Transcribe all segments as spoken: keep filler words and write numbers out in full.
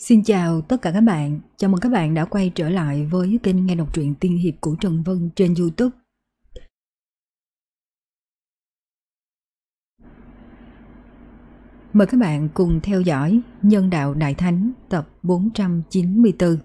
Xin chào tất cả các bạn, chào mừng các bạn đã quay trở lại với kênh nghe đọc truyện tiên hiệp của Trần Vân trên YouTube. Mời các bạn cùng theo dõi Nhân đạo Đại Thánh tập bốn trăm chín mươi tư.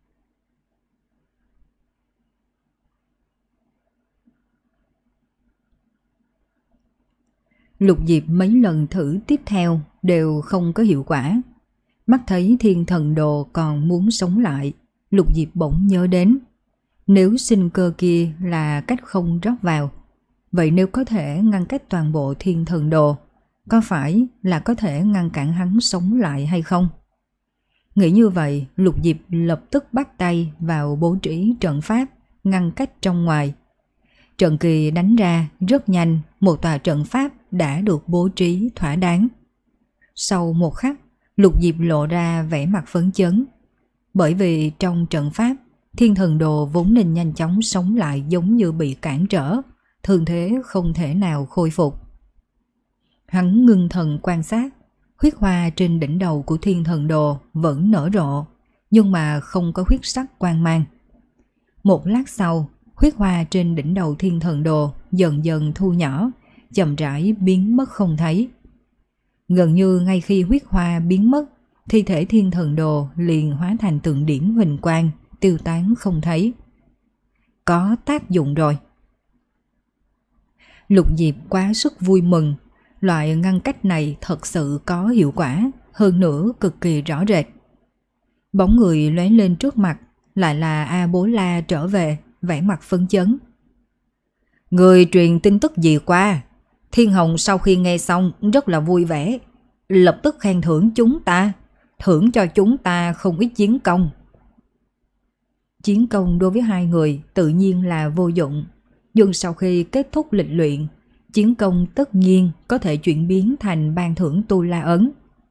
Lục Diệp mấy lần thử tiếp theo đều không có hiệu quả. Mắt thấy thiên thần đồ còn muốn sống lại, Lục Diệp bỗng nhớ đến, nếu sinh cơ kia là cách không rót vào, vậy nếu có thể ngăn cách toàn bộ thiên thần đồ, có phải là có thể ngăn cản hắn sống lại hay không? Nghĩ như vậy, Lục Diệp lập tức bắt tay vào bố trí trận pháp ngăn cách trong ngoài. Trận kỳ đánh ra rất nhanh, một tòa trận pháp đã được bố trí thỏa đáng. Sau một khắc, Lục Diệp lộ ra vẻ mặt phấn chấn, bởi vì trong trận pháp, thiên thần đồ vốn nên nhanh chóng sống lại giống như bị cản trở, thường thế không thể nào khôi phục. Hắn ngưng thần quan sát, huyết hoa trên đỉnh đầu của thiên thần đồ vẫn nở rộ, nhưng mà không có huyết sắc quang mang. Một lát sau, huyết hoa trên đỉnh đầu thiên thần đồ dần dần thu nhỏ, chậm rãi biến mất không thấy. Gần như ngay khi huyết hoa biến mất, thi thể thiên thần đồ liền hóa thành từng điểm huỳnh quang, tiêu tán không thấy. Có tác dụng rồi. Lục Diệp quá sức vui mừng, loại ngăn cách này thật sự có hiệu quả, hơn nữa cực kỳ rõ rệt. Bóng người lóe lên trước mặt, lại là A Bố La trở về, vẻ mặt phấn chấn. Người truyền tin tức gì qua? Thiên Hồng sau khi nghe xong rất là vui vẻ, lập tức khen thưởng chúng ta, thưởng cho chúng ta không ít chiến công. Chiến công đối với hai người tự nhiên là vô dụng, nhưng sau khi kết thúc lịch luyện, chiến công tất nhiên có thể chuyển biến thành ban thưởng Tu La Ấn.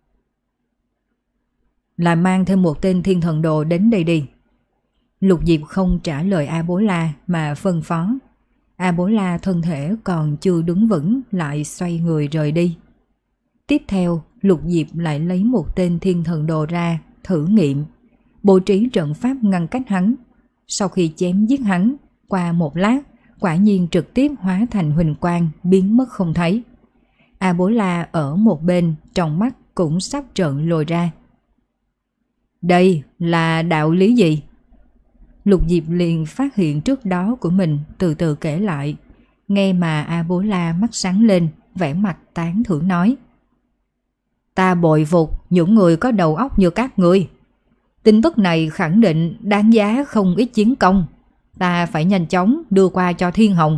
Là mang thêm một tên thiên thần đồ đến đây đi. Lục Diệp không trả lời A Bố La mà phân phó. A Bố La thân thể còn chưa đứng vững lại xoay người rời đi. Tiếp theo, Lục Diệp lại lấy một tên thiên thần đồ ra thử nghiệm, bố trí trận pháp ngăn cách hắn. Sau khi chém giết hắn, qua một lát, quả nhiên trực tiếp hóa thành huỳnh quang biến mất không thấy. A Bố La ở một bên, trong mắt cũng sắp trợn lồi ra. Đây là đạo lý gì? Lục Diệp liền phát hiện trước đó của mình từ từ kể lại, nghe mà A Bố La mắt sáng lên, vẻ mặt tán thưởng nói. Ta bội phục những người có đầu óc như các ngươi. Tin tức này khẳng định đáng giá không ít chiến công, ta phải nhanh chóng đưa qua cho Thiên Hồng.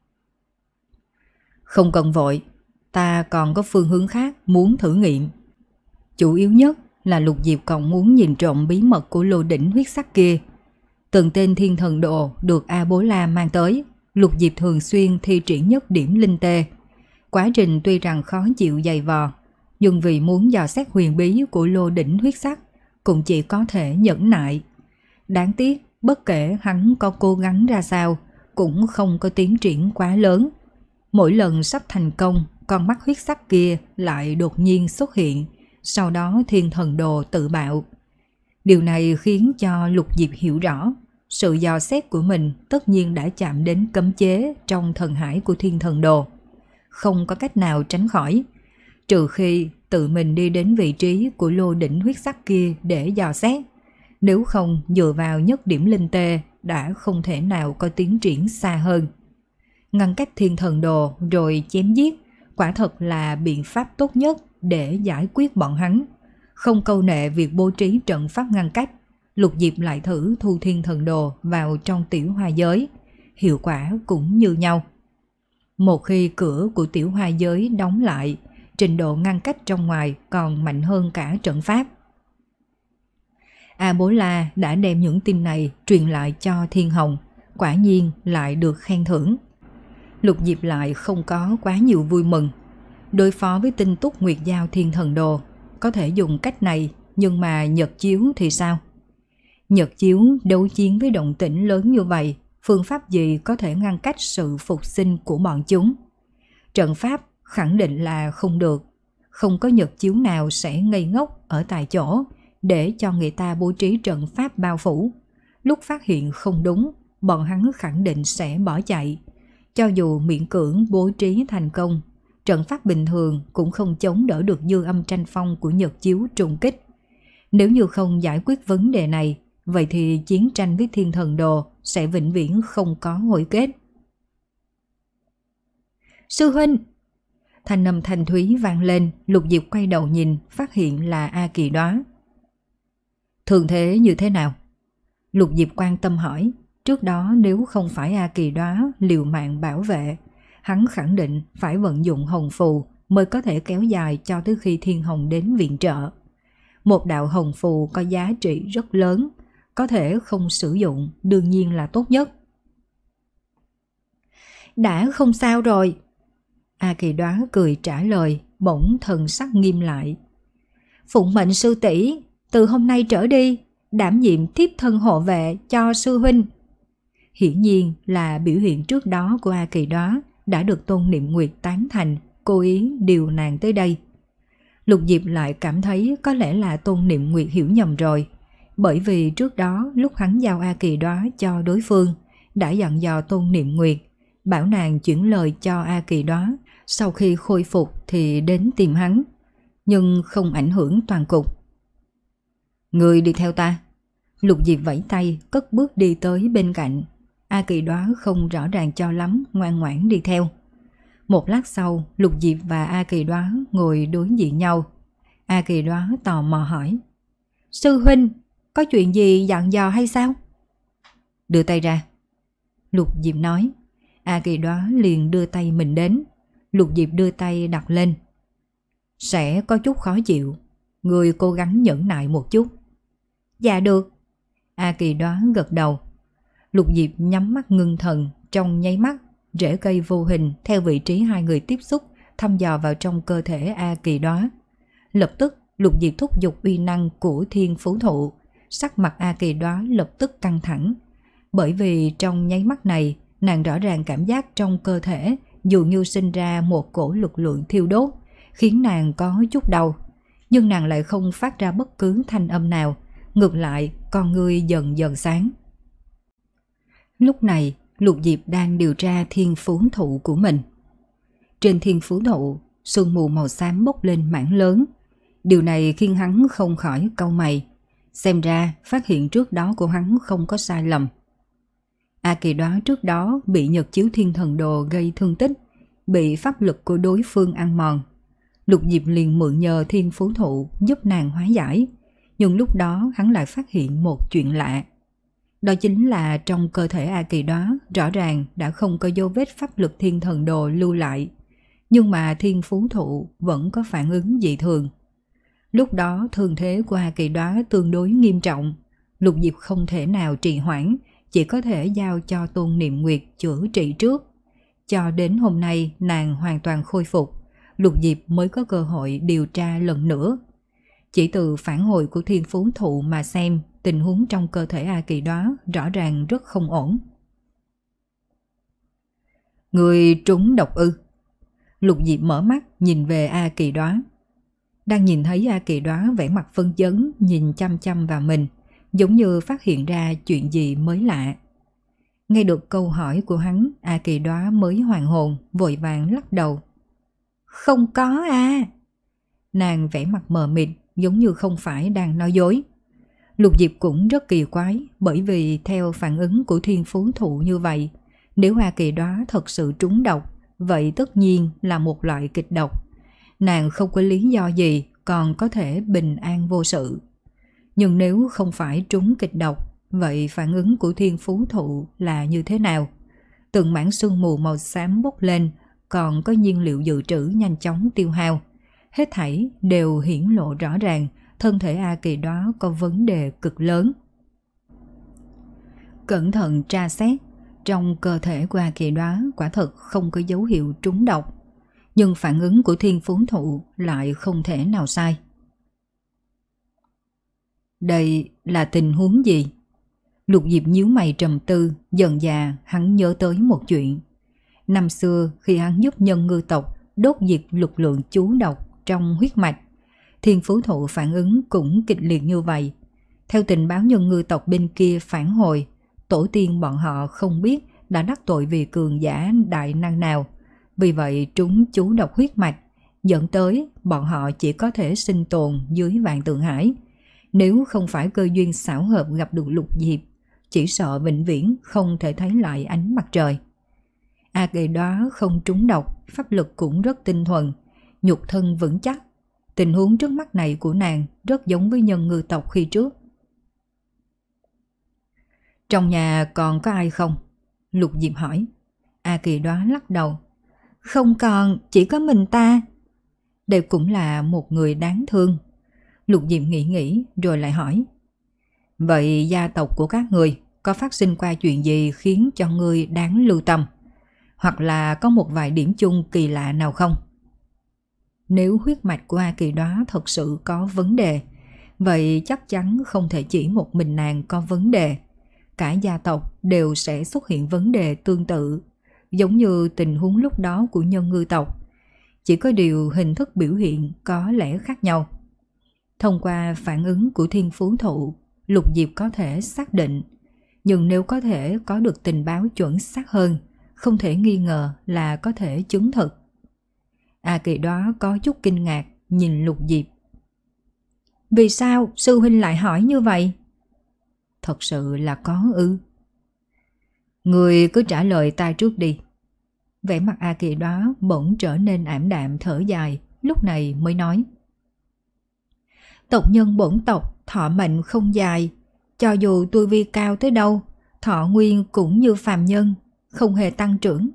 Không cần vội, ta còn có phương hướng khác muốn thử nghiệm. Chủ yếu nhất là Lục Diệp còn muốn nhìn trộm bí mật của lô đỉnh huyết sắc kia. Từng tên thiên thần đồ được A Bố La mang tới, Lục Diệp thường xuyên thi triển nhất điểm linh tê. Quá trình tuy rằng khó chịu dày vò, nhưng vì muốn dò xét huyền bí của lô đỉnh huyết sắc, cũng chỉ có thể nhẫn nại. Đáng tiếc, bất kể hắn có cố gắng ra sao, cũng không có tiến triển quá lớn. Mỗi lần sắp thành công, con mắt huyết sắc kia lại đột nhiên xuất hiện, sau đó thiên thần đồ tự bạo. Điều này khiến cho Lục Diệp hiểu rõ, sự dò xét của mình tất nhiên đã chạm đến cấm chế trong thần hải của thiên thần đồ. Không có cách nào tránh khỏi, trừ khi tự mình đi đến vị trí của lô đỉnh huyết sắc kia để dò xét. Nếu không, dựa vào nhất điểm linh tê đã không thể nào có tiến triển xa hơn. Ngăn cách thiên thần đồ rồi chém giết, quả thật là biện pháp tốt nhất để giải quyết bọn hắn. Không câu nệ việc bố trí trận pháp ngăn cách, Lục Diệp lại thử thu thiên thần đồ vào trong tiểu hoa giới. Hiệu quả cũng như nhau. Một khi cửa của tiểu hoa giới đóng lại, trình độ ngăn cách trong ngoài còn mạnh hơn cả trận pháp. A Bố La đã đem những tin này truyền lại cho Thiên Hồng, quả nhiên lại được khen thưởng. Lục Diệp lại không có quá nhiều vui mừng. Đối phó với tinh túc nguyệt giao thiên thần đồ, có thể dùng cách này, nhưng mà nhật chiếu thì sao? Nhật chiếu đấu chiến với động tĩnh lớn như vậy, phương pháp gì có thể ngăn cách sự phục sinh của bọn chúng? Trận pháp khẳng định là không được. Không có nhật chiếu nào sẽ ngây ngốc ở tại chỗ, để cho người ta bố trí trận pháp bao phủ. Lúc phát hiện không đúng, bọn hắn khẳng định sẽ bỏ chạy. Cho dù miễn cưỡng bố trí thành công, trận pháp bình thường cũng không chống đỡ được dư âm tranh phong của nhật chiếu trùng kích. Nếu như không giải quyết vấn đề này, vậy thì chiến tranh với Thiên Thần Đồ sẽ vĩnh viễn không có hồi kết. Sư huynh! Thanh âm thanh thúy vang lên, Lục Diệp quay đầu nhìn, phát hiện là A Kỳ Đóa. Thường thế như thế nào? Lục Diệp quan tâm hỏi. Trước đó nếu không phải A Kỳ Đóa liều mạng bảo vệ, hắn khẳng định phải vận dụng hồng phù mới có thể kéo dài cho tới khi Thiên Hồng đến viện trợ. Một đạo hồng phù có giá trị rất lớn, có thể không sử dụng đương nhiên là tốt nhất. Đã không sao rồi. A Kỳ Đóa cười trả lời, bỗng thần sắc nghiêm lại. Phụng mệnh sư tỷ, từ hôm nay trở đi, đảm nhiệm thiếp thân hộ vệ cho sư huynh. Hiển nhiên là biểu hiện trước đó của A Kỳ Đóa đã được Tôn Niệm Nguyệt tán thành, cố ý điều nàng tới đây. Lục Diệp lại cảm thấy có lẽ là Tôn Niệm Nguyệt hiểu nhầm rồi, bởi vì trước đó lúc hắn giao A Kỳ Đóa cho đối phương, đã dặn dò Tôn Niệm Nguyệt, bảo nàng chuyển lời cho A Kỳ Đóa, sau khi khôi phục thì đến tìm hắn, nhưng không ảnh hưởng toàn cục. Người đi theo ta. Lục Diệp vẫy tay, cất bước đi tới bên cạnh. A Kỳ Đóa không rõ ràng cho lắm, ngoan ngoãn đi theo. Một lát sau, Lục Diệp và A Kỳ Đóa ngồi đối diện nhau. A Kỳ Đóa tò mò hỏi. Sư huynh, có chuyện gì dặn dò hay sao? Đưa tay ra. Lục Diệp nói. A Kỳ Đóa liền đưa tay mình đến. Lục Diệp đưa tay đặt lên. Sẽ có chút khó chịu, người cố gắng nhẫn nại một chút. Dạ được. A Kỳ Đóa gật đầu. Lục Diệp nhắm mắt ngưng thần, trong nháy mắt, rễ cây vô hình theo vị trí hai người tiếp xúc thăm dò vào trong cơ thể A Kỳ Đóa. Lập tức Lục Diệp thúc giục uy năng của Thiên Phú Thụ, sắc mặt A Kỳ Đóa lập tức căng thẳng, bởi vì trong nháy mắt này nàng rõ ràng cảm giác trong cơ thể dường như sinh ra một cổ lực lượng thiêu đốt, khiến nàng có chút đau, nhưng nàng lại không phát ra bất cứ thanh âm nào, ngược lại con ngươi dần dần sáng. Lúc này Lục Diệp đang điều tra Thiên Phú Thụ của mình. Trên Thiên Phú Thụ, sương mù màu xám bốc lên mảng lớn. Điều này khiến hắn không khỏi cau mày. Xem ra phát hiện trước đó của hắn không có sai lầm. A Kỳ Đóa trước đó bị Nhật Chiếu Thiên Thần Đồ gây thương tích, bị pháp lực của đối phương ăn mòn. Lục Diệp liền mượn nhờ Thiên Phú Thụ giúp nàng hóa giải. Nhưng lúc đó hắn lại phát hiện một chuyện lạ. Đó chính là trong cơ thể A Kỳ Đóa rõ ràng đã không có dấu vết pháp lực Thiên Thần Đồ lưu lại, nhưng mà Thiên Phú Thụ vẫn có phản ứng dị thường. Lúc đó thương thế của A Kỳ Đóa tương đối nghiêm trọng, Lục Diệp không thể nào trì hoãn, chỉ có thể giao cho Tôn Niệm Nguyệt chữa trị trước. Cho đến hôm nay nàng hoàn toàn khôi phục, Lục Diệp mới có cơ hội điều tra lần nữa. Chỉ từ phản hồi của Thiên Phú Thụ mà xem, tình huống trong cơ thể A Kỳ Đóa rõ ràng rất không ổn. Người trúng độc ư? Lục Diệp mở mắt nhìn về A Kỳ Đóa. Đang nhìn thấy A Kỳ Đóa vẻ mặt phân chấn nhìn chăm chăm vào mình, giống như phát hiện ra chuyện gì mới lạ. Nghe được câu hỏi của hắn, A Kỳ Đóa mới hoàn hồn, vội vàng lắc đầu. Không có à. Nàng vẻ mặt mờ mịt, giống như không phải đang nói dối. Lục Diệp cũng rất kỳ quái, bởi vì theo phản ứng của Thiên Phú Thụ như vậy, nếu A Kỳ Đóa thật sự trúng độc, vậy tất nhiên là một loại kịch độc. Nàng không có lý do gì còn có thể bình an vô sự. Nhưng nếu không phải trúng kịch độc, vậy phản ứng của Thiên Phú Thụ là như thế nào? Từng mảng sương mù màu xám bốc lên, còn có nhiên liệu dự trữ nhanh chóng tiêu hao. Hết thảy đều hiển lộ rõ ràng, thân thể A Kỳ Đóa có vấn đề cực lớn. Cẩn thận tra xét, trong cơ thể của A Kỳ Đóa quả thật không có dấu hiệu trúng độc, nhưng phản ứng của Thiên Phú Thụ lại không thể nào sai. Đây là tình huống gì? Lục Diệp nhíu mày trầm tư, dần dà hắn nhớ tới một chuyện. Năm xưa khi hắn giúp nhân ngư tộc đốt diệt lực lượng chú độc trong huyết mạch, Thiên Phú Thụ phản ứng cũng kịch liệt như vậy. Theo tình báo nhân ngư tộc bên kia phản hồi, tổ tiên bọn họ không biết đã đắc tội vì cường giả đại năng nào. Vì vậy chúng chú độc huyết mạch, dẫn tới bọn họ chỉ có thể sinh tồn dưới Vạn Tượng Hải. Nếu không phải cơ duyên xảo hợp gặp được Lục Diệp, chỉ sợ vĩnh viễn không thể thấy lại ánh mặt trời. A Kỳ đó không trúng độc, pháp lực cũng rất tinh thuần, nhục thân vững chắc. Tình huống trước mắt này của nàng rất giống với nhân ngư tộc khi trước. Trong nhà còn có ai không? Lục Diệp hỏi. A Kỳ đó lắc đầu. Không còn, chỉ có mình ta. Đây cũng là một người đáng thương. Lục Diệp nghĩ nghĩ rồi lại hỏi. Vậy gia tộc của các người có phát sinh qua chuyện gì khiến cho ngươi đáng lưu tâm? Hoặc là có một vài điểm chung kỳ lạ nào không? Nếu huyết mạch của A Kỳ đó thật sự có vấn đề, vậy chắc chắn không thể chỉ một mình nàng có vấn đề. Cả gia tộc đều sẽ xuất hiện vấn đề tương tự, giống như tình huống lúc đó của nhân ngư tộc. Chỉ có điều hình thức biểu hiện có lẽ khác nhau. Thông qua phản ứng của Thiên Phú Thụ, Lục Diệp có thể xác định, nhưng nếu có thể có được tình báo chuẩn xác hơn, không thể nghi ngờ là có thể chứng thực. A Kỳ đó có chút kinh ngạc nhìn Lục Diệp. Vì sao sư huynh lại hỏi như vậy? Thật sự là có ư? Người cứ trả lời ta trước đi. Vẻ mặt A Kỳ đó bỗng trở nên ảm đạm thở dài, lúc này mới nói. Tộc nhân bổn tộc thọ mệnh không dài, cho dù tu vi cao tới đâu, thọ nguyên cũng như phàm nhân, không hề tăng trưởng.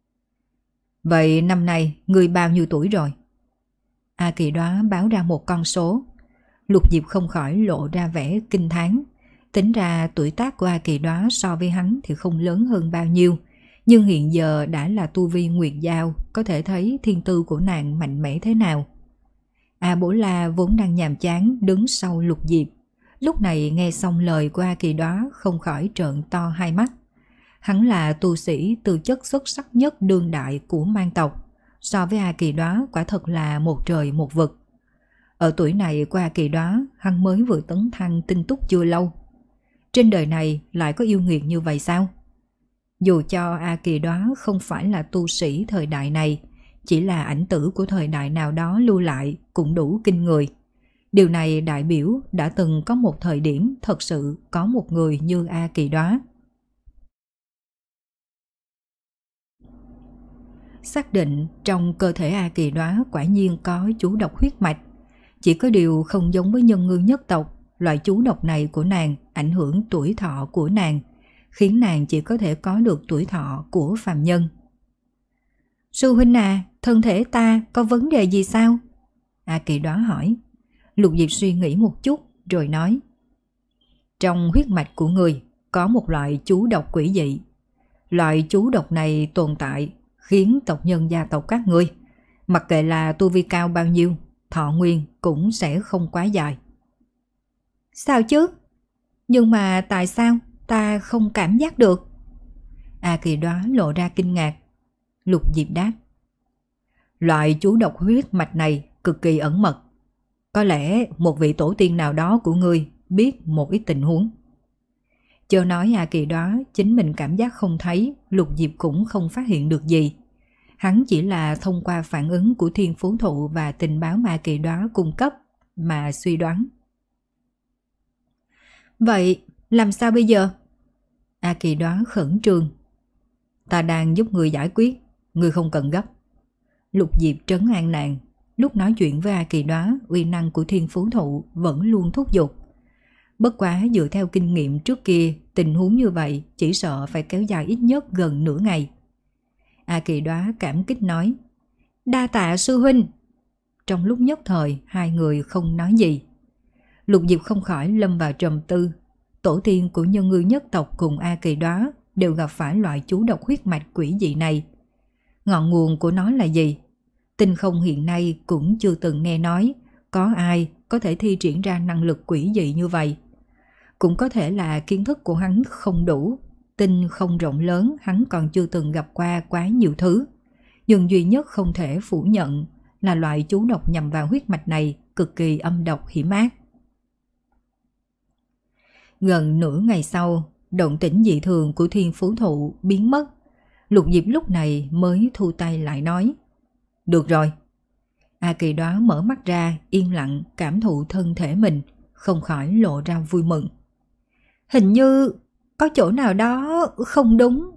Vậy năm nay người bao nhiêu tuổi rồi? A Kỳ đó báo ra một con số. Lục Diệp không khỏi lộ ra vẻ kinh thán. Tính ra tuổi tác của A Kỳ đó so với hắn thì không lớn hơn bao nhiêu, nhưng hiện giờ đã là tu vi Nguyệt Giao, có thể thấy thiên tư của nàng mạnh mẽ thế nào. A Bổ La vốn đang nhàm chán đứng sau Lục Diệp, lúc này nghe xong lời của A Kỳ đó không khỏi trợn to hai mắt. Hắn là tu sĩ tư chất xuất sắc nhất đương đại của mang tộc, so với A Kỳ đó quả thật là một trời một vực. Ở tuổi này của A Kỳ đó, hắn mới vừa tấn thăng tinh túc chưa lâu. Trên đời này lại có yêu nghiệt như vậy sao? Dù cho A Kỳ đó không phải là tu sĩ thời đại này, chỉ là ảnh tử của thời đại nào đó lưu lại cũng đủ kinh người. Điều này đại biểu đã từng có một thời điểm thật sự có một người như A Kỳ đó. Xác định trong cơ thể A Kỳ đó quả nhiên có chú độc huyết mạch. Chỉ có điều không giống với nhân ngư nhất tộc, loại chú độc này của nàng ảnh hưởng tuổi thọ của nàng, khiến nàng chỉ có thể có được tuổi thọ của phàm nhân. Sư huynh à, thân thể ta có vấn đề gì sao? A Kỳ đó hỏi. Lục Diệp suy nghĩ một chút rồi nói. Trong huyết mạch của người có một loại chú độc quỷ dị. Loại chú độc này tồn tại khiến tộc nhân gia tộc các ngươi, mặc kệ là tu vi cao bao nhiêu, thọ nguyên cũng sẽ không quá dài. Sao chứ? Nhưng mà tại sao ta không cảm giác được? A Kỳ đó lộ ra kinh ngạc. Lục Diệp đáp. Loại chú độc huyết mạch này cực kỳ ẩn mật. Có lẽ một vị tổ tiên nào đó của ngươi biết một ít tình huống. Chớ nói A Kỳ đó chính mình cảm giác không thấy, Lục Diệp cũng không phát hiện được gì. Hắn chỉ là thông qua phản ứng của Thiên Phú Thụ và tình báo mà A Kỳ đó cung cấp mà suy đoán. Vậy làm sao bây giờ? A Kỳ đó khẩn trương. Ta đang giúp người giải quyết, người không cần gấp. Lục Diệp trấn an nàng. Lúc nói chuyện với A Kỳ đó, uy năng của Thiên Phú Thụ vẫn luôn thúc giục. Bất quá dựa theo kinh nghiệm trước kia, tình huống như vậy chỉ sợ phải kéo dài ít nhất gần nửa ngày. A Kỳ đó cảm kích nói. Đa tạ sư huynh. Trong lúc nhất thời, hai người không nói gì. Lục Diệp không khỏi lâm vào trầm tư. Tổ tiên của nhân ngư nhất tộc cùng A Kỳ đó đều gặp phải loại chú độc huyết mạch quỷ dị này. Ngọn nguồn của nó là gì? Tinh không hiện nay cũng chưa từng nghe nói có ai có thể thi triển ra năng lực quỷ dị như vậy. Cũng có thể là kiến thức của hắn không đủ, tinh không rộng lớn hắn còn chưa từng gặp qua quá nhiều thứ. Nhưng duy nhất không thể phủ nhận là loại chú độc nhằm vào huyết mạch này cực kỳ âm độc hiểm ác. Gần nửa ngày sau, động tĩnh dị thường của Thiên Phú Thụ biến mất. Lục Diệp lúc này mới thu tay lại nói: Được rồi. A Kỳ Đóa mở mắt ra, yên lặng cảm thụ thân thể mình, không khỏi lộ ra vui mừng. Hình như có chỗ nào đó không đúng.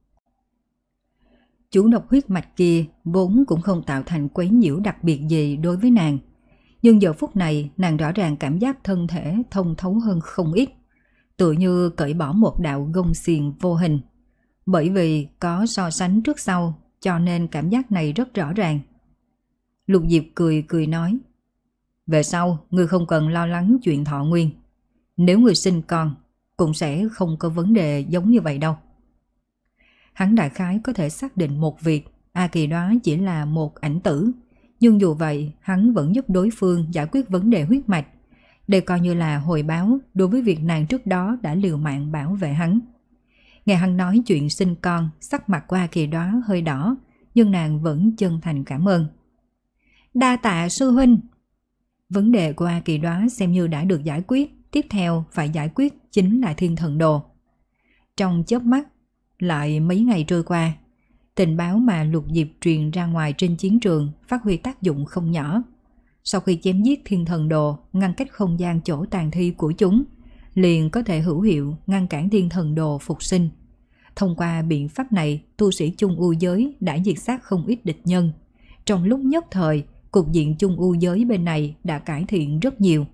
Chú độc huyết mạch kia vốn cũng không tạo thành quấy nhiễu đặc biệt gì đối với nàng. Nhưng giờ phút này nàng rõ ràng cảm giác thân thể thông thấu hơn không ít, tựa như cởi bỏ một đạo gông xiềng vô hình. Bởi vì có so sánh trước sau cho nên cảm giác này rất rõ ràng. Lục Diệp cười cười nói: Về sau ngươi không cần lo lắng chuyện thọ nguyên. Nếu ngươi sinh con cũng sẽ không có vấn đề giống như vậy đâu. Hắn đại khái có thể xác định một việc, A Kỳ Đóa chỉ là một ảnh tử, nhưng dù vậy hắn vẫn giúp đối phương giải quyết vấn đề huyết mạch. Đây coi như là hồi báo đối với việc nàng trước đó đã liều mạng bảo vệ hắn. Nghe hắn nói chuyện sinh con, sắc mặt của A Kỳ Đóa hơi đỏ, nhưng nàng vẫn chân thành cảm ơn. Đa tạ sư huynh. Vấn đề của A Kỳ Đóa xem như đã được giải quyết, tiếp theo phải giải quyết chính là Thiên Thần Đồ. Trong chớp mắt, lại mấy ngày trôi qua, tình báo mà Lục Diệp truyền ra ngoài trên chiến trường phát huy tác dụng không nhỏ. Sau khi chém giết Thiên Thần Đồ, ngăn cách không gian chỗ tàn thi của chúng, liền có thể hữu hiệu ngăn cản Thiên Thần Đồ phục sinh. Thông qua biện pháp này, tu sĩ Chung U giới đã diệt sát không ít địch nhân. Trong lúc nhất thời, cục diện Chung U giới bên này đã cải thiện rất nhiều.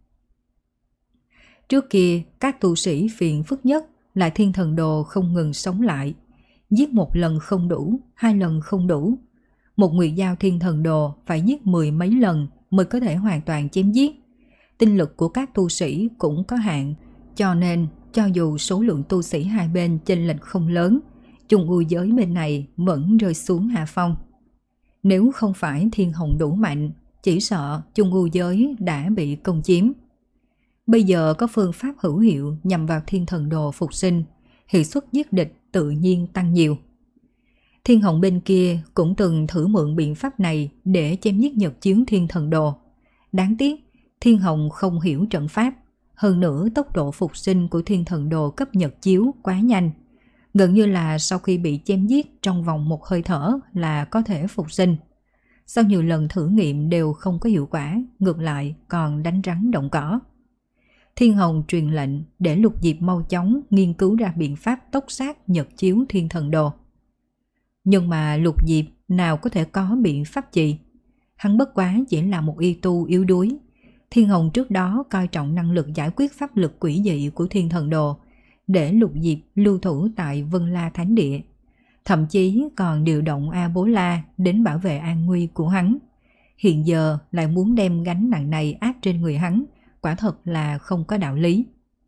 Trước kia, các tu sĩ phiền phức nhất là Thiên Thần Đồ không ngừng sống lại. Giết một lần không đủ, hai lần không đủ. Một nguyệt giao Thiên Thần Đồ phải giết mười mấy lần mới có thể hoàn toàn chém giết. Tinh lực của các tu sĩ cũng có hạn, cho nên cho dù số lượng tu sĩ hai bên chênh lệch không lớn, Chung U giới bên này vẫn rơi xuống hạ phong. Nếu không phải Thiên Hồng đủ mạnh, chỉ sợ Chung U giới đã bị công chiếm. Bây giờ có phương pháp hữu hiệu nhằm vào Thiên Thần Đồ phục sinh, hiệu suất giết địch tự nhiên tăng nhiều. Thiên Hồng bên kia cũng từng thử mượn biện pháp này để chém giết Nhật Chiếu Thiên Thần Đồ. Đáng tiếc, Thiên Hồng không hiểu trận pháp, hơn nữa tốc độ phục sinh của Thiên Thần Đồ cấp Nhật Chiếu quá nhanh. Gần như là sau khi bị chém giết trong vòng một hơi thở là có thể phục sinh. Sau nhiều lần thử nghiệm đều không có hiệu quả, ngược lại còn đánh rắn động cỏ. Thiên Hồng truyền lệnh để Lục Diệp mau chóng nghiên cứu ra biện pháp tốc sát Nhật Chiếu Thiên Thần Đồ. Nhưng mà Lục Diệp nào có thể có biện pháp gì? Hắn bất quá chỉ là một y tu yếu đuối. Thiên Hồng trước đó coi trọng năng lực giải quyết pháp lực quỷ dị của Thiên Thần Đồ, để Lục Diệp lưu thủ tại Vân La Thánh Địa. Thậm chí còn điều động A Bố La đến bảo vệ an nguy của hắn. Hiện giờ lại muốn đem gánh nặng này áp trên người hắn, quả thật là không có đạo lý.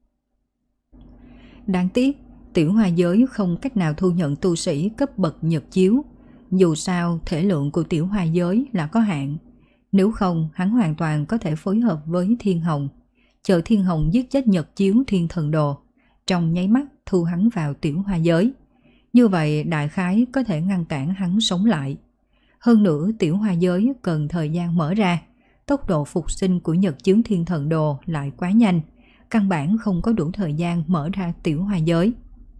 Đáng tiếc, Tiểu Hoa giới không cách nào thu nhận tu sĩ cấp bậc Nhật Chiếu. Dù sao, thể lượng của Tiểu Hoa giới là có hạn. Nếu không, hắn hoàn toàn có thể phối hợp với Thiên Hồng, chờ Thiên Hồng giết chết Nhật Chiếu Thiên Thần Đồ, trong nháy mắt thu hắn vào Tiểu Hoa giới. Như vậy đại khái có thể ngăn cản hắn sống lại. Hơn nữa, Tiểu Hoa giới cần thời gian mở ra, tốc độ phục sinh của Nhật Chiếu Thiên Thần Đồ lại quá nhanh, căn bản không có đủ thời gian mở ra Tiểu Hoa giới.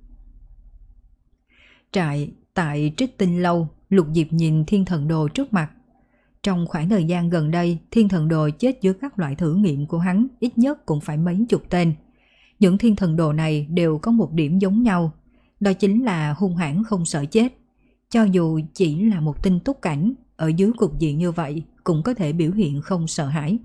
Trại tại Trích Tinh Lâu, Lục Diệp nhìn Thiên Thần Đồ trước mặt. Trong khoảng thời gian gần đây, Thiên Thần Đồ chết dưới các loại thử nghiệm của hắn ít nhất cũng phải mấy chục tên. Những Thiên Thần Đồ này đều có một điểm giống nhau, đó chính là hung hãn không sợ chết. Cho dù chỉ là một tinh túc cảnh, ở dưới cục diện như vậy cũng có thể biểu hiện không sợ hãi.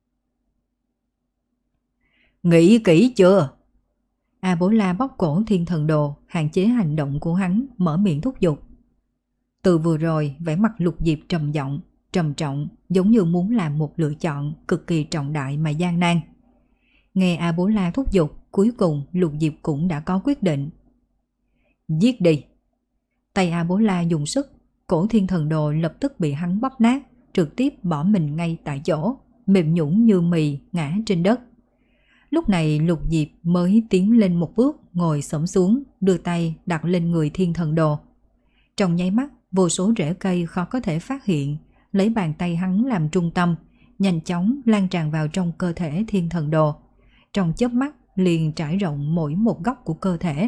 Nghĩ kỹ chưa? A Bố La bóc cổ Thiên Thần Đồ, hạn chế hành động của hắn, mở miệng thúc giục. Từ vừa rồi, vẻ mặt Lục Diệp trầm giọng, trầm trọng, giống như muốn làm một lựa chọn cực kỳ trọng đại mà gian nan. Nghe A Bố La thúc giục, cuối cùng Lục Diệp cũng đã có quyết định. Giết đi! Tay A Bố La dùng sức, cổ Thiên Thần Đồ lập tức bị hắn bóp nát, trực tiếp bỏ mình ngay tại chỗ, mềm nhũn như mì ngã trên đất. Lúc này Lục Diệp mới tiến lên một bước, ngồi xổm xuống, đưa tay đặt lên người Thiên Thần Đồ. Trong nháy mắt, vô số rễ cây khó có thể phát hiện, lấy bàn tay hắn làm trung tâm, nhanh chóng lan tràn vào trong cơ thể thiên thần đồ. Trong chớp mắt liền trải rộng mỗi một góc của cơ thể.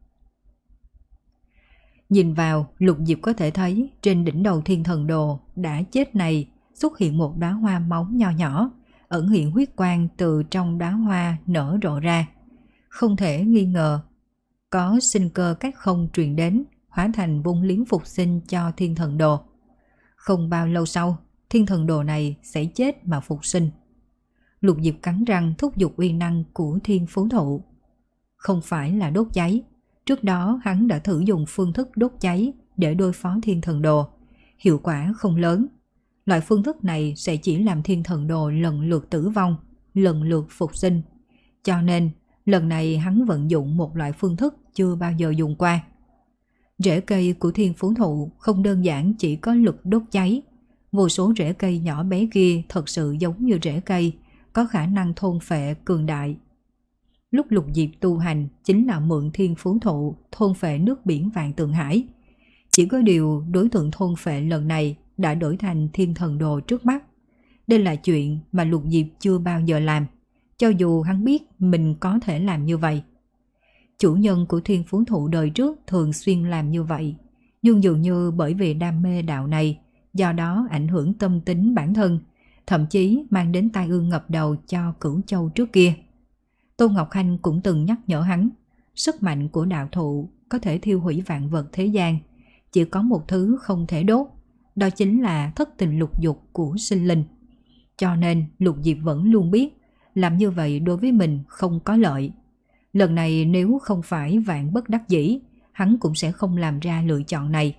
Nhìn vào, Lục Diệp có thể thấy trên đỉnh đầu thiên thần đồ đã chết này xuất hiện một đóa hoa máu nho nhỏ, ẩn hiện huyết quang từ trong đóa hoa nở rộ ra. Không thể nghi ngờ, có sinh cơ cách không truyền đến, hóa thành vung liếng phục sinh cho thiên thần đồ. Không bao lâu sau, thiên thần đồ này sẽ chết mà phục sinh. Lục Diệp cắn răng thúc giục uy năng của thiên phú thụ. Không phải là đốt cháy. Trước đó hắn đã thử dùng phương thức đốt cháy để đối phó thiên thần đồ. Hiệu quả không lớn. Loại phương thức này sẽ chỉ làm thiên thần đồ lần lượt tử vong, lần lượt phục sinh. Cho nên, lần này hắn vận dụng một loại phương thức chưa bao giờ dùng qua. Rễ cây của thiên phú thụ không đơn giản chỉ có lực đốt cháy. Vô số rễ cây nhỏ bé kia thật sự giống như rễ cây, có khả năng thôn phệ cường đại. Lúc Lục Diệp tu hành chính là mượn thiên phú thụ thôn phệ nước biển Vạn Tượng Hải. Chỉ có điều đối tượng thôn phệ lần này đã đổi thành thiên thần đồ trước mắt. Đây là chuyện mà Lục Diệp chưa bao giờ làm, cho dù hắn biết mình có thể làm như vậy. Chủ nhân của thiên phú thụ đời trước thường xuyên làm như vậy, nhưng dường như bởi vì đam mê đạo này, do đó ảnh hưởng tâm tính bản thân, thậm chí mang đến tai ương ngập đầu cho Cửu Châu trước kia. Tôn Ngọc Hanh cũng từng nhắc nhở hắn, sức mạnh của đạo thụ có thể thiêu hủy vạn vật thế gian, chỉ có một thứ không thể đốt, đó chính là thất tình lục dục của sinh linh. Cho nên Lục Diệp vẫn luôn biết, làm như vậy đối với mình không có lợi. Lần này nếu không phải vạn bất đắc dĩ, hắn cũng sẽ không làm ra lựa chọn này.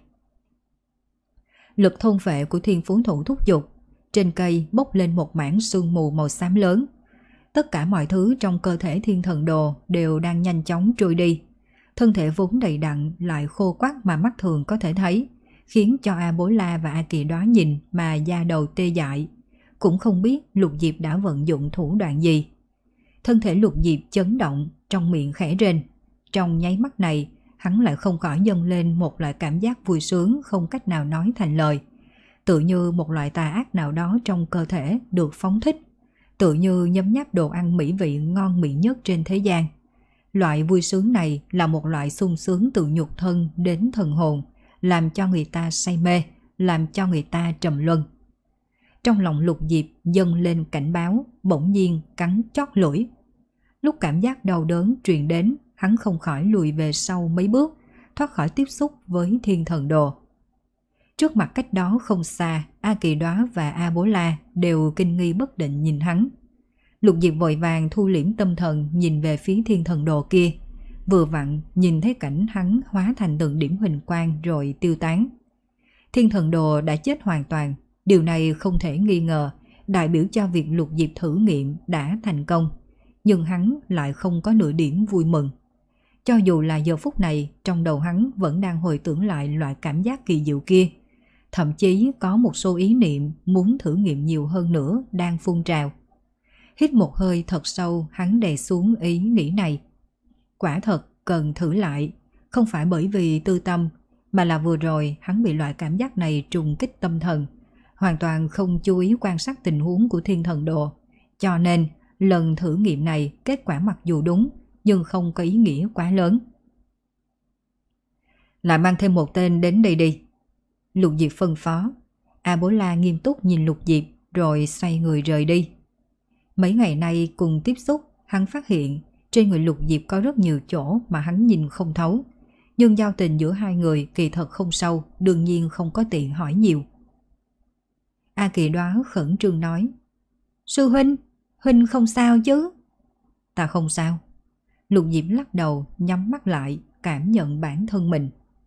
Lực thôn phệ của thiên phú thụ thúc giục, trên cây bốc lên một mảng sương mù màu xám lớn. Tất cả mọi thứ trong cơ thể thiên thần đồ đều đang nhanh chóng trôi đi. Thân thể vốn đầy đặn lại khô quắt mà mắt thường có thể thấy, khiến cho A Bối La và A Kỳ Đoá nhìn mà da đầu tê dại. Cũng không biết Lục Diệp đã vận dụng thủ đoạn gì. Thân thể Lục Diệp chấn động, trong miệng khẽ rên. Trong nháy mắt này, hắn lại không khỏi dâng lên một loại cảm giác vui sướng không cách nào nói thành lời. Tự như một loại tà ác nào đó trong cơ thể được phóng thích. Tự như nhấm nháp đồ ăn mỹ vị ngon miệng nhất trên thế gian. Loại vui sướng này là một loại sung sướng từ nhục thân đến thần hồn, làm cho người ta say mê, làm cho người ta trầm luân. Trong lòng Lục Diệp dâng lên cảnh báo, bỗng nhiên cắn chót lưỡi. Lúc cảm giác đau đớn truyền đến, hắn không khỏi lùi về sau mấy bước, thoát khỏi tiếp xúc với thiên thần đồ. Trước mặt cách đó không xa, A Kỳ Đoá và A Bố La đều kinh nghi bất định nhìn hắn. Lục Diệp vội vàng thu liễm tâm thần nhìn về phía thiên thần đồ kia, vừa vặn nhìn thấy cảnh hắn hóa thành từng điểm huỳnh quang rồi tiêu tán. Thiên thần đồ đã chết hoàn toàn, điều này không thể nghi ngờ, đại biểu cho việc Lục Diệp thử nghiệm đã thành công, nhưng hắn lại không có nửa điểm vui mừng. Cho dù là giờ phút này, trong đầu hắn vẫn đang hồi tưởng lại loại cảm giác kỳ diệu kia. Thậm chí có một số ý niệm muốn thử nghiệm nhiều hơn nữa đang phun trào. Hít một hơi thật sâu, hắn đè xuống ý nghĩ này. Quả thật cần thử lại, không phải bởi vì tư tâm, mà là vừa rồi hắn bị loại cảm giác này trùng kích tâm thần, hoàn toàn không chú ý quan sát tình huống của thiên thần đồ. Cho nên lần thử nghiệm này kết quả mặc dù đúng, nhưng không có ý nghĩa quá lớn. Lại mang thêm một tên đến đây đi. Lục Diệp phân phó. A Bố La nghiêm túc nhìn Lục Diệp rồi xoay người rời đi. Mấy ngày nay cùng tiếp xúc, hắn phát hiện trên người Lục Diệp có rất nhiều chỗ mà hắn nhìn không thấu. Nhưng giao tình giữa hai người kỳ thật không sâu, đương nhiên không có tiện hỏi nhiều. A Kỳ Đoá khẩn trương nói: Sư huynh, huynh không sao chứ? Ta không sao. Lục Diệp lắc đầu, nhắm mắt lại, cảm nhận bản thân mình.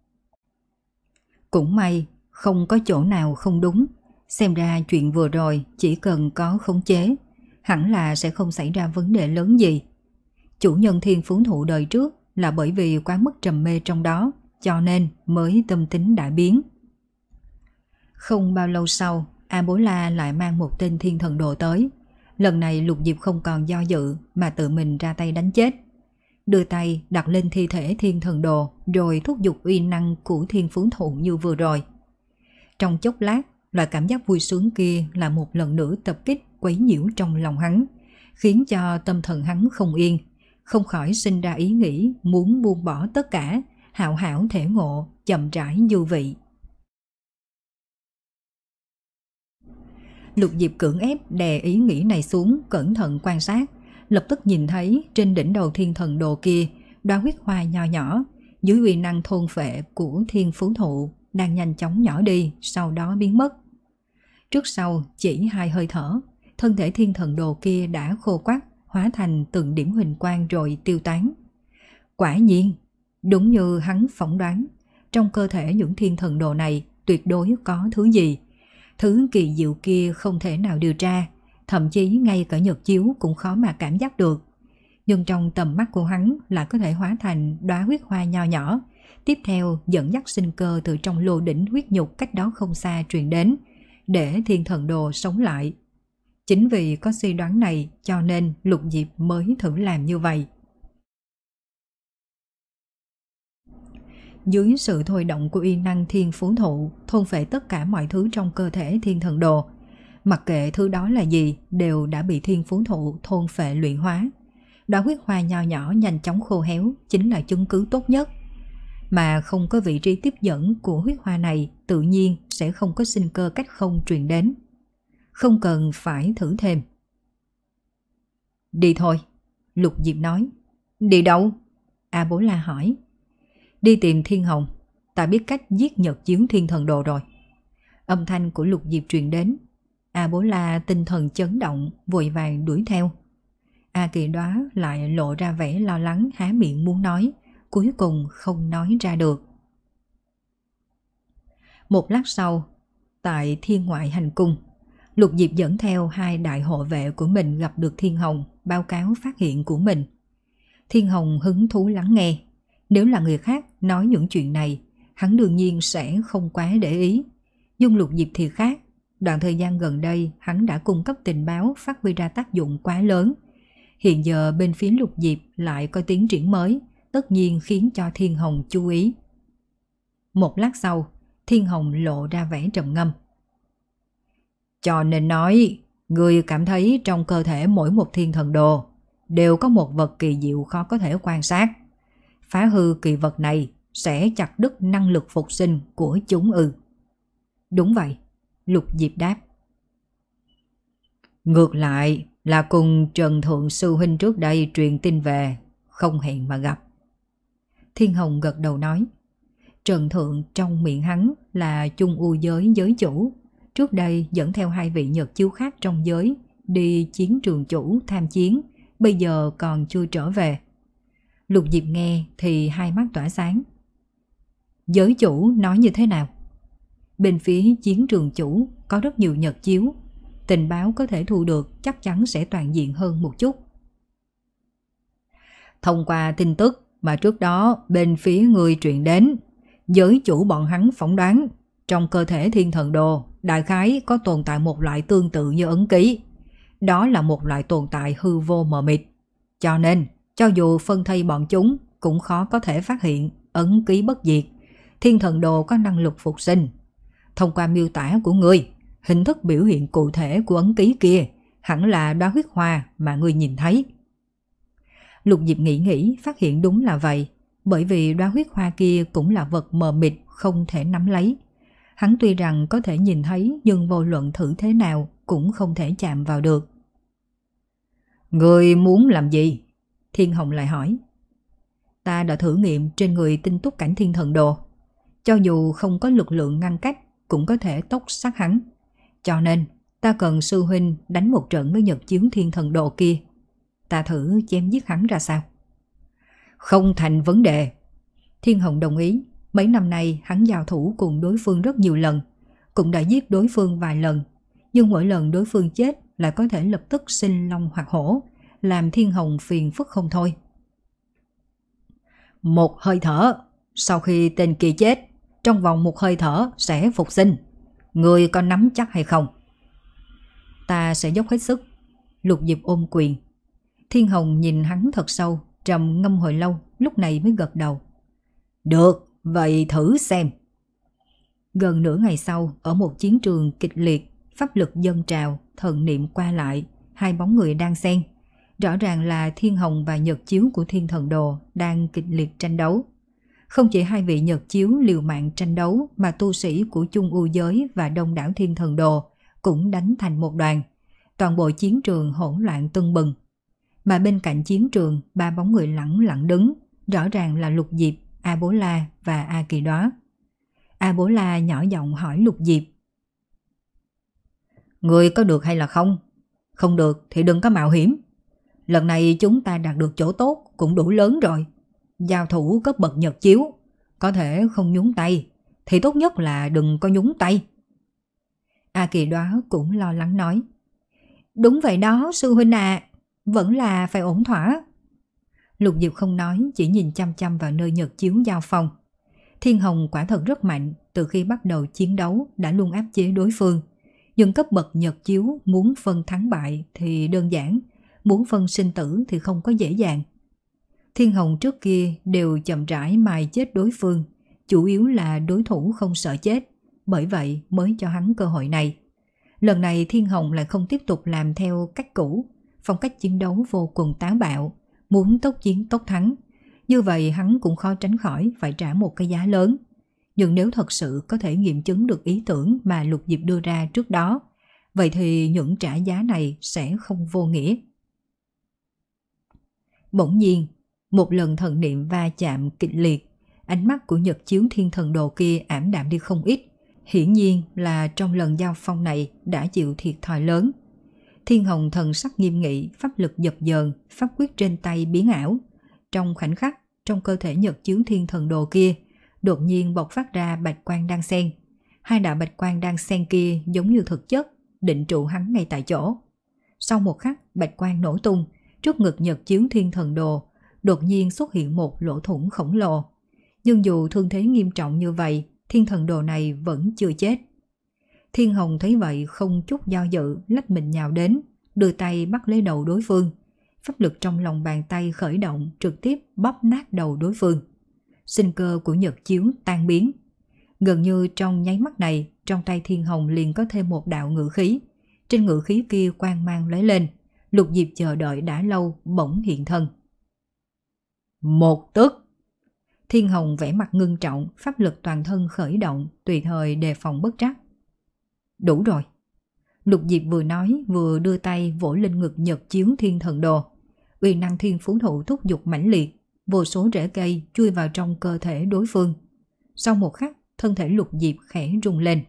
Cũng may, không có chỗ nào không đúng. Xem ra chuyện vừa rồi chỉ cần có khống chế, hẳn là sẽ không xảy ra vấn đề lớn gì. Chủ nhân thiên phú thụ đời trước là bởi vì quá mức trầm mê trong đó, cho nên mới tâm tính đại biến. Không bao lâu sau, A Bố La lại mang một tên thiên thần đồ tới. Lần này Lục Diệp không còn do dự mà tự mình ra tay đánh chết. Đưa tay đặt lên thi thể thiên thần đồ rồi thúc giục uy năng của thiên phú thụ như vừa rồi. Trong chốc lát, loại cảm giác vui sướng kia là một lần nữa tập kích quấy nhiễu trong lòng hắn, khiến cho tâm thần hắn không yên, không khỏi sinh ra ý nghĩ muốn buông bỏ tất cả, hảo hảo thể ngộ, chậm rãi du vị. Lục Diệp cưỡng ép đè ý nghĩ này xuống, cẩn thận quan sát, lập tức nhìn thấy trên đỉnh đầu thiên thần đồ kia, đóa huyết hoa nho nhỏ, dưới uy năng thôn phệ của thiên phú thụ, đang nhanh chóng nhỏ đi, sau đó biến mất. Trước sau chỉ hai hơi thở, thân thể thiên thần đồ kia đã khô quắt, hóa thành từng điểm huỳnh quang rồi tiêu tán. Quả nhiên, đúng như hắn phỏng đoán, trong cơ thể những thiên thần đồ này tuyệt đối có thứ gì. Thứ kỳ diệu kia không thể nào điều tra, thậm chí ngay cả nhật chiếu cũng khó mà cảm giác được. Nhưng trong tầm mắt của hắn là có thể hóa thành đóa huyết hoa nho nhỏ, tiếp theo dẫn dắt sinh cơ từ trong lô đỉnh huyết nhục cách đó không xa truyền đến, để thiên thần đồ sống lại. Chính vì có suy đoán này cho nên Lục Diệp mới thử làm như vậy. Dưới sự thôi động của uy năng thiên phú thụ, thôn phệ tất cả mọi thứ trong cơ thể thiên thần đồ. Mặc kệ thứ đó là gì, đều đã bị thiên phú thụ thôn phệ luyện hóa. Đóa huyết hoa nho nhỏ nhanh chóng khô héo chính là chứng cứ tốt nhất. Mà không có vị trí tiếp dẫn của huyết hoa này, tự nhiên sẽ không có sinh cơ cách không truyền đến. Không cần phải thử thêm. Đi thôi, Lục Diệp nói. Đi đâu? A Bố La hỏi. Đi tìm Thiên Hồng, ta biết cách giết nhật chiếu thiên thần đồ rồi. Âm thanh của Lục Diệp truyền đến. A Bố La tinh thần chấn động, vội vàng đuổi theo. A Kỳ Đoá lại lộ ra vẻ lo lắng, há miệng muốn nói, cuối cùng không nói ra được. Một lát sau, tại Thiên Ngoại Hành Cung, Lục Diệp dẫn theo hai đại hộ vệ của mình gặp được Thiên Hồng, báo cáo phát hiện của mình. Thiên Hồng hứng thú lắng nghe. Nếu là người khác nói những chuyện này, hắn đương nhiên sẽ không quá để ý. Nhưng Lục Diệp thì khác. Đoạn thời gian gần đây, hắn đã cung cấp tình báo phát huy ra tác dụng quá lớn. Hiện giờ bên phía Lục Diệp lại có tiến triển mới, tất nhiên khiến cho Thiên Hồng chú ý. Một lát sau, Thiên Hồng lộ ra vẻ trầm ngâm. Cho nên nói, người cảm thấy trong cơ thể mỗi một thiên thần đồ đều có một vật kỳ diệu khó có thể quan sát. Phá hư kỳ vật này sẽ chặt đứt năng lực phục sinh của chúng ư? Đúng vậy, Lục Diệp đáp. Ngược lại là cùng Trần Thượng Sư Huynh trước đây truyền tin về, không hẹn mà gặp. Thiên Hồng gật đầu nói. Trần Thượng trong miệng hắn là chung u giới giới chủ, trước đây dẫn theo hai vị nhật chiếu khác trong giới đi chiến trường chủ tham chiến, bây giờ còn chưa trở về. Lục Diệp nghe thì hai mắt tỏa sáng. Giới chủ nói như thế nào? Bên phía chiến trường chủ có rất nhiều nhật chiếu, tình báo có thể thu được chắc chắn sẽ toàn diện hơn một chút. Thông qua tin tức mà trước đó bên phía người truyền đến, giới chủ bọn hắn phỏng đoán trong cơ thể thiên thần đồ đại khái có tồn tại một loại tương tự như ấn ký. Đó là một loại tồn tại hư vô mờ mịt. Cho nên, cho dù phân thây bọn chúng cũng khó có thể phát hiện ấn ký bất diệt, thiên thần đồ có năng lực phục sinh. Thông qua miêu tả của ngươi, hình thức biểu hiện cụ thể của ấn ký kia hẳn là đóa huyết hoa mà ngươi nhìn thấy. Lục Diệp nghĩ nghĩ phát hiện đúng là vậy, bởi vì đóa huyết hoa kia cũng là vật mờ mịt không thể nắm lấy. Hắn tuy rằng có thể nhìn thấy nhưng vô luận thử thế nào cũng không thể chạm vào được. Ngươi muốn làm gì? Thiên Hồng lại hỏi. Ta đã thử nghiệm trên người tinh túc cảnh thiên thần đồ. Cho dù không có lực lượng ngăn cách cũng có thể tốc sát hắn. Cho nên ta cần sư huynh đánh một trận với nhật chiếu thiên thần đồ kia. Ta thử chém giết hắn ra sao? Không thành vấn đề. Thiên Hồng đồng ý. Mấy năm nay hắn giao thủ cùng đối phương rất nhiều lần, cũng đã giết đối phương vài lần, nhưng mỗi lần đối phương chết lại có thể lập tức sinh long hoặc hổ, làm Thiên Hồng phiền phức không thôi. Một hơi thở, sau khi tên kia chết, trong vòng một hơi thở sẽ phục sinh. Người có nắm chắc hay không? Ta sẽ dốc hết sức. Lục Diệp ôm quyền. Thiên Hồng nhìn hắn thật sâu, trầm ngâm hồi lâu, lúc này mới gật đầu. Được, vậy thử xem. Gần nửa ngày sau, ở một chiến trường kịch liệt, pháp lực dâng trào, thần niệm qua lại, hai bóng người đang xen. Rõ ràng là Thiên Hồng và Nhật Chiếu của Thiên Thần Đồ đang kịch liệt tranh đấu. Không chỉ hai vị Nhật Chiếu liều mạng tranh đấu mà tu sĩ của chung u giới và đông đảo Thiên Thần Đồ cũng đánh thành một đoàn. Toàn bộ chiến trường hỗn loạn tưng bừng. Mà bên cạnh chiến trường, ba bóng người lẳng lặng đứng, rõ ràng là Lục Diệp, A Bố La và A Kỳ Đóa. A Bố La nhỏ giọng hỏi Lục Diệp: Người có được hay là không? Không được thì đừng có mạo hiểm. Lần này chúng ta đạt được chỗ tốt cũng đủ lớn rồi. Giao thủ cấp bậc Nhật Chiếu, có thể không nhúng tay, thì tốt nhất là đừng có nhúng tay. A Kỳ Đóa cũng lo lắng nói: Đúng vậy đó sư huynh à, vẫn là phải ổn thỏa. Lục Diệp không nói, chỉ nhìn chăm chăm vào nơi Nhật Chiếu giao phong. Thiên Hồng quả thật rất mạnh, từ khi bắt đầu chiến đấu đã luôn áp chế đối phương. Nhưng cấp bậc Nhật Chiếu muốn phân thắng bại thì đơn giản, muốn phân sinh tử thì không có dễ dàng. Thiên Hồng trước kia đều chậm rãi mài chết đối phương, chủ yếu là đối thủ không sợ chết, bởi vậy mới cho hắn cơ hội này. Lần này Thiên Hồng lại không tiếp tục làm theo cách cũ, phong cách chiến đấu vô cùng táo bạo, muốn tốc chiến tốc thắng. Như vậy hắn cũng khó tránh khỏi phải trả một cái giá lớn. Nhưng nếu thật sự có thể nghiệm chứng được ý tưởng mà Lục Diệp đưa ra trước đó, vậy thì những trả giá này sẽ không vô nghĩa. Bỗng nhiên, một lần thần niệm va chạm kịch liệt, ánh mắt của Nhật Chiếu Thiên Thần Đồ kia ảm đạm đi không ít. Hiển nhiên là trong lần giao phong này đã chịu thiệt thòi lớn. Thiên Hồng thần sắc nghiêm nghị, pháp lực dập dờn, pháp quyết trên tay biến ảo. Trong khoảnh khắc, trong cơ thể Nhật Chiếu Thiên Thần Đồ kia, đột nhiên bộc phát ra bạch quang đan xen. Hai đạo bạch quang đan xen kia giống như thực chất, định trụ hắn ngay tại chỗ. Sau một khắc, bạch quang nổ tung, trước ngực Nhật Chiếu Thiên Thần Đồ đột nhiên xuất hiện một lỗ thủng khổng lồ. Nhưng dù thương thế nghiêm trọng như vậy, Thiên Thần Đồ này vẫn chưa chết. Thiên Hồng thấy vậy không chút do dự, lách mình nhào đến, đưa tay bắt lấy đầu đối phương. Pháp lực trong lòng bàn tay khởi động, trực tiếp bóp nát đầu đối phương. Sinh cơ của Nhật Chiếu tan biến. Gần như trong nháy mắt này, trong tay Thiên Hồng liền có thêm một đạo ngự khí. Trên ngự khí kia quang mang lóe lên, Lục Diệp chờ đợi đã lâu bỗng hiện thân. Một tức. Thiên Hồng vẻ mặt ngưng trọng, pháp lực toàn thân khởi động, tùy thời đề phòng bất trắc. Đủ rồi. Lục Diệp vừa nói vừa đưa tay vỗ lên ngực Nhật Chiếu Thiên Thần Đồ. Uy năng thiên phú thụ thúc giục mãnh liệt, vô số rễ cây chui vào trong cơ thể đối phương. Sau một khắc, thân thể Lục Diệp khẽ rung lên.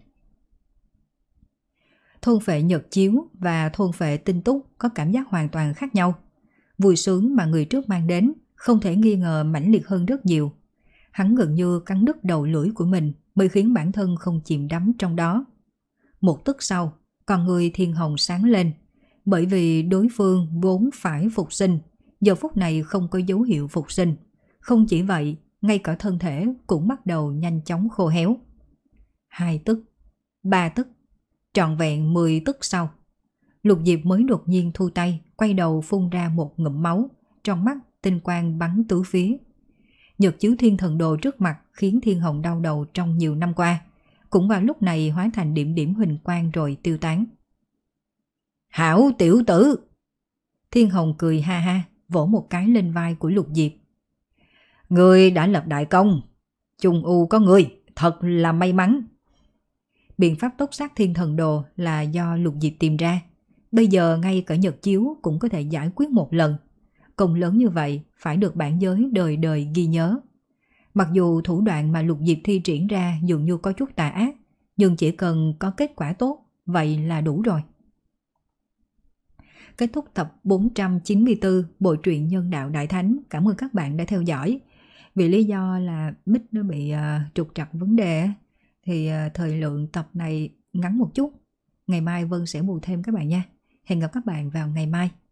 Thôn phệ Nhật Chiếu và thôn phệ Tinh Túc có cảm giác hoàn toàn khác nhau. Vui sướng mà người trước mang đến không thể nghi ngờ mãnh liệt hơn rất nhiều. Hắn gần như cắn đứt đầu lưỡi của mình mới khiến bản thân không chìm đắm trong đó. Một tức sau, con người Thiên Hồng sáng lên, bởi vì đối phương vốn phải phục sinh, giờ phút này không có dấu hiệu phục sinh. Không chỉ vậy, ngay cả thân thể cũng bắt đầu nhanh chóng khô héo. Hai tức, ba tức, trọn vẹn mười tức sau, Lục Diệp mới đột nhiên thu tay, quay đầu phun ra một ngụm máu, trong mắt tinh quang bắn tứ phía. Nhật Chiếu Thiên Thần Đồ trước mặt khiến Thiên Hồng đau đầu trong nhiều năm qua, cũng vào lúc này hóa thành điểm điểm huỳnh quang rồi tiêu tán. Hảo tiểu tử! Thiên Hồng cười ha ha, vỗ một cái lên vai của Lục Diệp. Ngươi đã lập đại công, Trung U có ngươi, thật là may mắn. Biện pháp tốc sát Thiên Thần Đồ là do Lục Diệp tìm ra. Bây giờ ngay cả Nhật Chiếu cũng có thể giải quyết một lần. Công lớn như vậy phải được bản giới đời đời ghi nhớ. Mặc dù thủ đoạn mà Lục Diệp thi triển ra dường như có chút tà ác, nhưng chỉ cần có kết quả tốt, vậy là đủ rồi. Kết thúc tập bốn trăm chín mươi tư bộ truyện Nhân Đạo Đại Thánh. Cảm ơn các bạn đã theo dõi. Vì lý do là mic nó bị uh, trục trặc vấn đề, thì uh, thời lượng tập này ngắn một chút. Ngày mai Vân sẽ bù thêm các bạn nha. Hẹn gặp các bạn vào ngày mai.